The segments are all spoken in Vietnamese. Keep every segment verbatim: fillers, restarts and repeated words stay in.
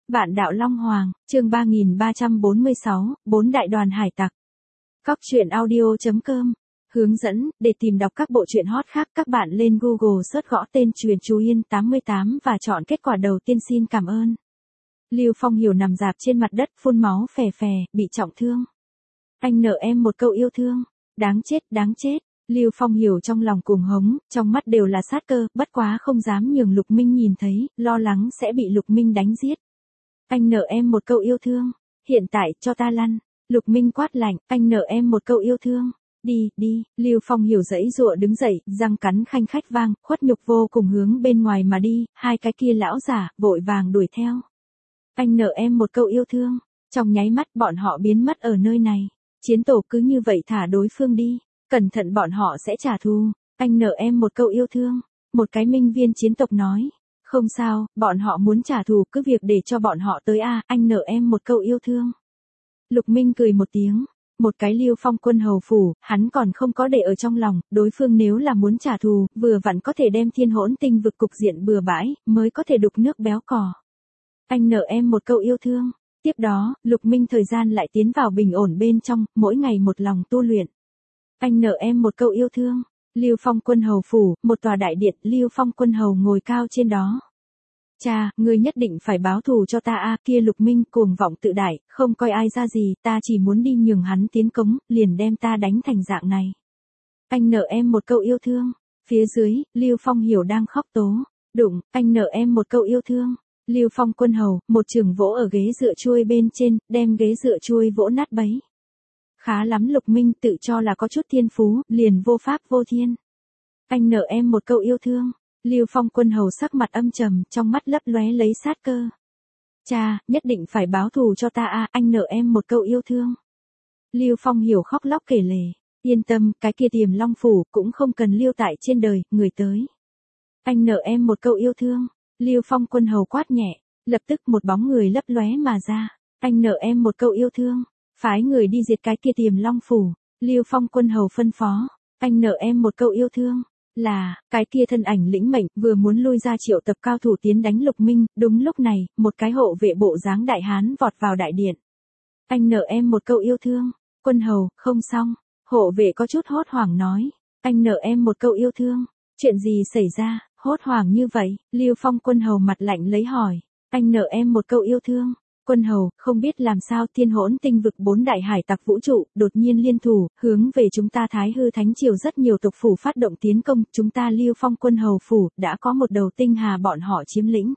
Vạn đạo Long Hoàng, chương ba nghìn ba trăm bốn mươi sáu, bốn đại đoàn hải tặc. Cóc truyện audio chấm com. Hướng dẫn, để tìm đọc các bộ truyện hot khác các bạn lên Google search gõ tên Truyện Chú Yên tám mươi tám và chọn kết quả đầu tiên. Xin cảm ơn. Lưu Phong Hiểu nằm rạp trên mặt đất phun máu phè phè, bị trọng thương. Anh nợ em một câu yêu thương. Đáng chết, đáng chết. Lưu Phong Hiểu trong lòng cuồng hống, trong mắt đều là sát cơ, bất quá không dám nhường Lục Minh nhìn thấy, lo lắng sẽ bị Lục Minh đánh giết. Anh nợ em một câu yêu thương. Hiện tại, cho ta lăn. Lục Minh quát lạnh, anh nợ em một câu yêu thương. Đi, đi, Lưu Phong Hiểu giãy giụa đứng dậy, răng cắn khanh khách vang, khuất nhục vô cùng hướng bên ngoài mà đi, hai cái kia lão giả, vội vàng đuổi theo. Anh nợ em một câu yêu thương. Trong nháy mắt bọn họ biến mất ở nơi này. Chiến tổ cứ như vậy thả đối phương đi. Cẩn thận bọn họ sẽ trả thù. Anh nợ em một câu yêu thương. Một cái minh viên chiến tộc nói. Không sao, bọn họ muốn trả thù cứ việc để cho bọn họ tới a, à, anh nợ em một câu yêu thương. Lục Minh cười một tiếng. Một cái Lưu Phong quân hầu phủ, hắn còn không có để ở trong lòng, đối phương nếu là muốn trả thù, vừa vặn có thể đem thiên hỗn tinh vực cục diện bừa bãi, mới có thể đục nước béo cò. Anh nợ em một câu yêu thương. Tiếp đó, Lục Minh thời gian lại tiến vào bình ổn bên trong, mỗi ngày một lòng tu luyện. Anh nợ em một câu yêu thương. Lưu Phong quân hầu phủ, một tòa đại điện, Lưu Phong quân hầu ngồi cao trên đó. Cha, ngươi nhất định phải báo thù cho ta a, kia Lục Minh cuồng vọng tự đại, không coi ai ra gì, ta chỉ muốn đi nhường hắn tiến cống, liền đem ta đánh thành dạng này. Anh nợ em một câu yêu thương. Phía dưới, Lưu Phong Hiểu đang khóc tố. Đụng, anh nợ em một câu yêu thương. Lưu Phong quân hầu, một chưởng vỗ ở ghế dựa chuôi bên trên, đem ghế dựa chuôi vỗ nát bấy. Khá lắm Lục Minh tự cho là có chút thiên phú, liền vô pháp vô thiên. Anh nợ em một câu yêu thương. Lưu Phong quân hầu sắc mặt âm trầm, trong mắt lấp lóe lấy sát cơ. Cha, nhất định phải báo thù cho ta a, anh nợ em một câu yêu thương. Lưu Phong Hiểu khóc lóc kể lể. Yên tâm, cái kia Tiềm Long phủ cũng không cần lưu tại trên đời, người tới. Anh nợ em một câu yêu thương. Lưu Phong quân hầu quát nhẹ, lập tức một bóng người lấp lóe mà ra. Anh nợ em một câu yêu thương. Phái người đi diệt cái kia Tiềm Long phủ. Lưu Phong quân hầu phân phó. Anh nợ em một câu yêu thương. Là, cái kia thân ảnh lĩnh mệnh, vừa muốn lui ra triệu tập cao thủ tiến đánh Lục Minh, đúng lúc này, một cái hộ vệ bộ dáng đại hán vọt vào đại điện. Anh nợ em một câu yêu thương. Quân hầu, không xong. Hộ vệ có chút hốt hoảng nói. Anh nợ em một câu yêu thương. Chuyện gì xảy ra, hốt hoảng như vậy? Lưu Phong quân hầu mặt lạnh lấy hỏi. Anh nợ em một câu yêu thương. Quân hầu, không biết làm sao thiên hỗn tinh vực bốn đại hải tặc vũ trụ, đột nhiên liên thủ, hướng về chúng ta Thái Hư Thánh Triều rất nhiều tộc phủ phát động tiến công, chúng ta Lưu Phong quân hầu phủ, đã có một đầu tinh hà bọn họ chiếm lĩnh.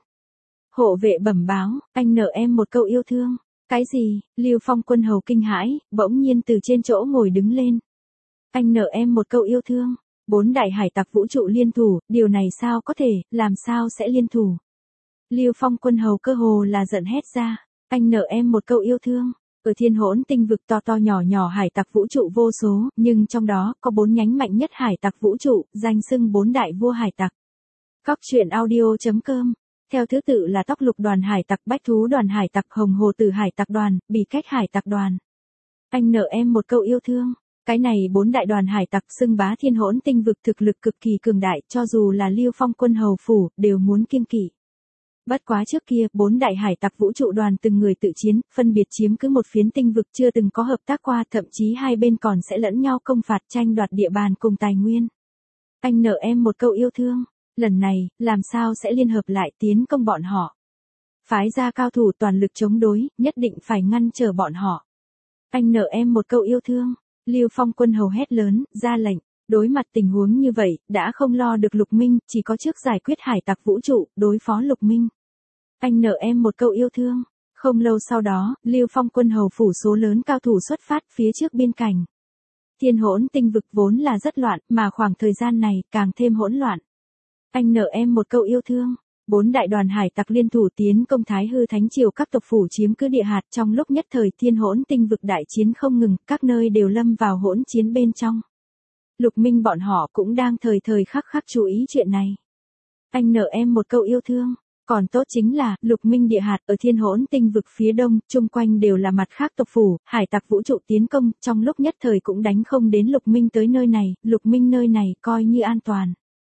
Hộ vệ bẩm báo, anh nợ em một câu yêu thương. Cái gì? Lưu Phong quân hầu kinh hãi, bỗng nhiên từ trên chỗ ngồi đứng lên. Anh nợ em một câu yêu thương. Bốn đại hải tặc vũ trụ liên thủ, điều này sao có thể, làm sao sẽ liên thủ? Lưu Phong quân hầu cơ hồ là giận hét ra. Anh nợ em một câu yêu thương. Ở thiên hỗn tinh vực to to nhỏ nhỏ hải tặc vũ trụ vô số, nhưng trong đó có bốn nhánh mạnh nhất hải tặc vũ trụ, danh xưng bốn đại vua hải tặc. Cóc truyện audio chấm com. Theo thứ tự là Tóc Lục đoàn hải tặc, Bách Thú đoàn hải tặc, Hồng Hồ Tử hải tặc đoàn, Bỉ Cách hải tặc đoàn. Anh nợ em một câu yêu thương. Cái này bốn đại đoàn hải tặc xưng bá thiên hỗn tinh vực, thực lực cực kỳ cường đại, cho dù là Lưu Phong quân hầu phủ, đều muốn kiêng kỵ. Bất quá trước kia, bốn đại hải tặc vũ trụ đoàn từng người tự chiến, phân biệt chiếm cứ một phiến tinh vực, chưa từng có hợp tác qua, thậm chí hai bên còn sẽ lẫn nhau công phạt tranh đoạt địa bàn cùng tài nguyên. Anh nợ em một câu yêu thương. Lần này, làm sao sẽ liên hợp lại tiến công bọn họ? Phái ra cao thủ toàn lực chống đối, nhất định phải ngăn trở bọn họ. Anh nợ em một câu yêu thương. Lưu Phong quân hầu hét lớn, ra lệnh. Đối mặt tình huống như vậy, đã không lo được Lục Minh, chỉ có trước giải quyết hải tặc vũ trụ, đối phó Lục Minh. Anh nợ em một câu yêu thương. Không lâu sau đó, Lưu Phong quân hầu phủ số lớn cao thủ xuất phát phía trước biên cảnh. Thiên hỗn tinh vực vốn là rất loạn, mà khoảng thời gian này càng thêm hỗn loạn. Anh nợ em một câu yêu thương. Bốn đại đoàn hải tặc liên thủ tiến công Thái Hư Thánh Triều, các tộc phủ chiếm cứ địa hạt, trong lúc nhất thời thiên hỗn tinh vực đại chiến không ngừng, các nơi đều lâm vào hỗn chiến bên trong. Lục Minh bọn họ cũng đang thời thời khắc khắc chú ý chuyện này. Anh nợ em một câu yêu thương. Còn tốt chính là, Lục Minh địa hạt ở thiên hỗn tinh vực phía đông, chung quanh đều là mặt khác tộc phủ, hải tặc vũ trụ tiến công, trong lúc nhất thời cũng đánh không đến Lục Minh tới nơi này, Lục Minh nơi này coi như an toàn.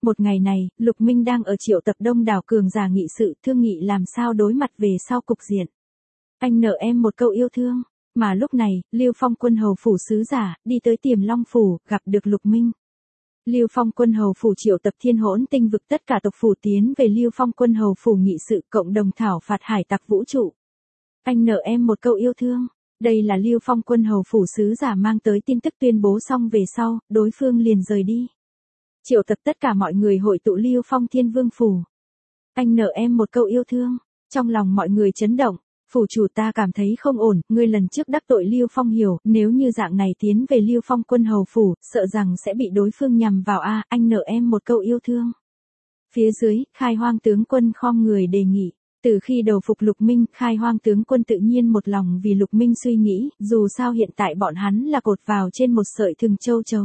Một ngày này, Lục Minh đang ở triệu tập đông đảo cường giả nghị sự thương nghị làm sao đối mặt về sau cục diện. Anh nợ em một câu yêu thương. Mà lúc này, Lưu Phong quân hầu phủ sứ giả, đi tới Tiềm Long phủ, gặp được Lục Minh. Lưu Phong quân hầu phủ triệu tập thiên hỗn tinh vực tất cả tộc phủ tiến về Lưu Phong quân hầu phủ nghị sự cộng đồng thảo phạt hải tặc vũ trụ. Anh nợ em một câu yêu thương. Đây là Lưu Phong quân hầu phủ sứ giả mang tới tin tức tuyên bố xong về sau, đối phương liền rời đi. Triệu tập tất cả mọi người hội tụ Lưu Phong Thiên Vương phủ. Anh nợ em một câu yêu thương. Trong lòng mọi người chấn động. Phủ chủ ta cảm thấy không ổn, ngươi lần trước đắc tội Lưu Phong hiểu, nếu như dạng này tiến về Lưu Phong quân hầu phủ, sợ rằng sẽ bị đối phương nhằm vào a, anh nợ em một câu yêu thương. Phía dưới, Khai Hoang tướng quân khom người đề nghị, từ khi đầu phục Lục Minh, Khai Hoang tướng quân tự nhiên một lòng vì Lục Minh suy nghĩ, dù sao hiện tại bọn hắn là cột vào trên một sợi thừng châu chấu.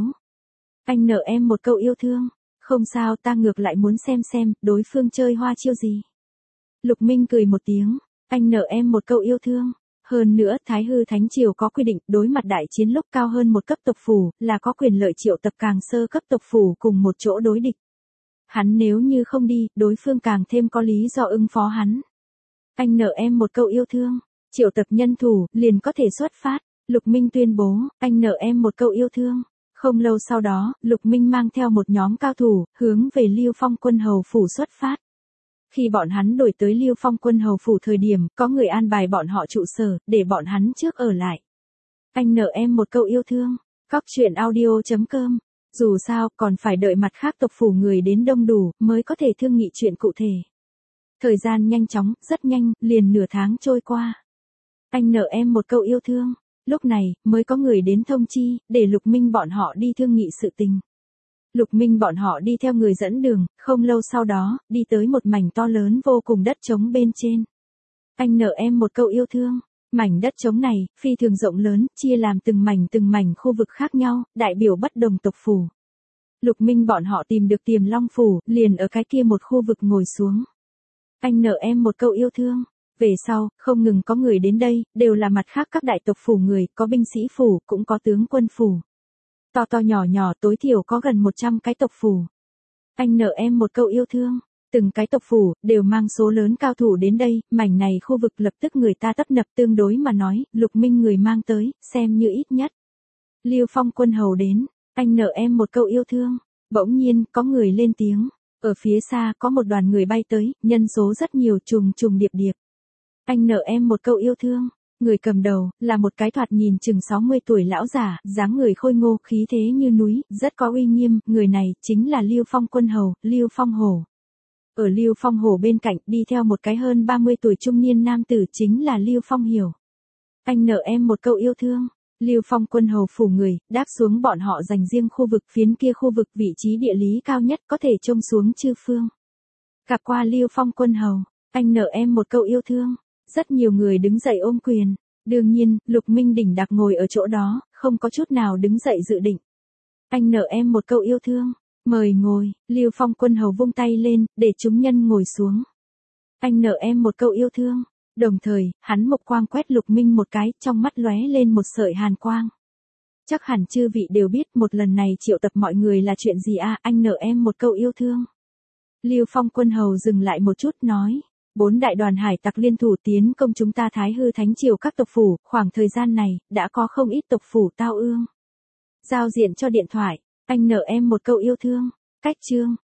Anh nợ em một câu yêu thương, không sao, ta ngược lại muốn xem xem, đối phương chơi hoa chiêu gì. Lục Minh cười một tiếng. Anh nợ em một câu yêu thương. Hơn nữa, Thái Hư Thánh Triều có quy định, đối mặt đại chiến lúc cao hơn một cấp tộc phủ, là có quyền lợi triệu tập càng sơ cấp tộc phủ cùng một chỗ đối địch. Hắn nếu như không đi, đối phương càng thêm có lý do ứng phó hắn. Anh nợ em một câu yêu thương. Triệu tập nhân thủ, liền có thể xuất phát. Lục Minh tuyên bố, anh nợ em một câu yêu thương. Không lâu sau đó, Lục Minh mang theo một nhóm cao thủ, hướng về Lưu Phong quân hầu phủ xuất phát. Khi bọn hắn đổi tới Lưu Phong quân hầu phủ thời điểm, có người an bài bọn họ trụ sở, để bọn hắn trước ở lại. Anh nợ em một câu yêu thương. Cóc truyện audio chấm com. Dù sao, còn phải đợi mặt khác tộc phủ người đến đông đủ, mới có thể thương nghị chuyện cụ thể. Thời gian nhanh chóng, rất nhanh, liền nửa tháng trôi qua. Anh nợ em một câu yêu thương. Lúc này, mới có người đến thông chi, để Lục Minh bọn họ đi thương nghị sự tình. Lục Minh bọn họ đi theo người dẫn đường, không lâu sau đó, đi tới một mảnh to lớn vô cùng đất trống bên trên. Anh nợ em một câu yêu thương. Mảnh đất trống này, phi thường rộng lớn, chia làm từng mảnh từng mảnh khu vực khác nhau, đại biểu bất đồng tộc phủ. Lục Minh bọn họ tìm được Tiềm Long phủ, liền ở cái kia một khu vực ngồi xuống. Anh nợ em một câu yêu thương. Về sau, không ngừng có người đến đây, đều là mặt khác các đại tộc phủ người, có binh sĩ phủ, cũng có tướng quân phủ. To to nhỏ nhỏ tối thiểu có gần một trăm cái tộc phủ. Anh nợ em một câu yêu thương. Từng cái tộc phủ, đều mang số lớn cao thủ đến đây, mảnh này khu vực lập tức người ta tấp nập tương đối mà nói, Lục Minh người mang tới, xem như ít nhất. Lưu Phong quân hầu đến, anh nợ em một câu yêu thương. Bỗng nhiên, có người lên tiếng. Ở phía xa, có một đoàn người bay tới, nhân số rất nhiều, trùng trùng điệp điệp. Anh nợ em một câu yêu thương. Người cầm đầu, là một cái thoạt nhìn chừng sáu mươi tuổi lão giả, dáng người khôi ngô, khí thế như núi, rất có uy nghiêm, người này, chính là Lưu Phong quân hầu, Lưu Phong hổ. Ở Lưu Phong hổ bên cạnh, đi theo một cái hơn ba mươi tuổi trung niên nam tử chính là Lưu Phong hiểu. Anh nợ em một câu yêu thương. Lưu Phong quân hầu phủ người, đáp xuống bọn họ dành riêng khu vực phiến kia khu vực vị trí địa lý cao nhất có thể trông xuống chư phương. Gặp qua Lưu Phong quân hầu, anh nợ em một câu yêu thương. Rất nhiều người đứng dậy ôm quyền. Đương nhiên, Lục Minh đỉnh đặc ngồi ở chỗ đó, không có chút nào đứng dậy dự định. Anh nợ em một câu yêu thương. Mời ngồi, Lưu Phong quân hầu vung tay lên, để chúng nhân ngồi xuống. Anh nợ em một câu yêu thương. Đồng thời, hắn mục quang quét Lục Minh một cái, trong mắt lóe lên một sợi hàn quang. Chắc hẳn chư vị đều biết một lần này triệu tập mọi người là chuyện gì à, anh nợ em một câu yêu thương. Lưu Phong quân hầu dừng lại một chút nói. Bốn đại đoàn hải tặc liên thủ tiến công chúng ta Thái Hư Thánh Triều các tộc phủ, khoảng thời gian này, đã có không ít tộc phủ tao ương. Giao diện cho điện thoại, anh nợ em một câu yêu thương. Cách chương.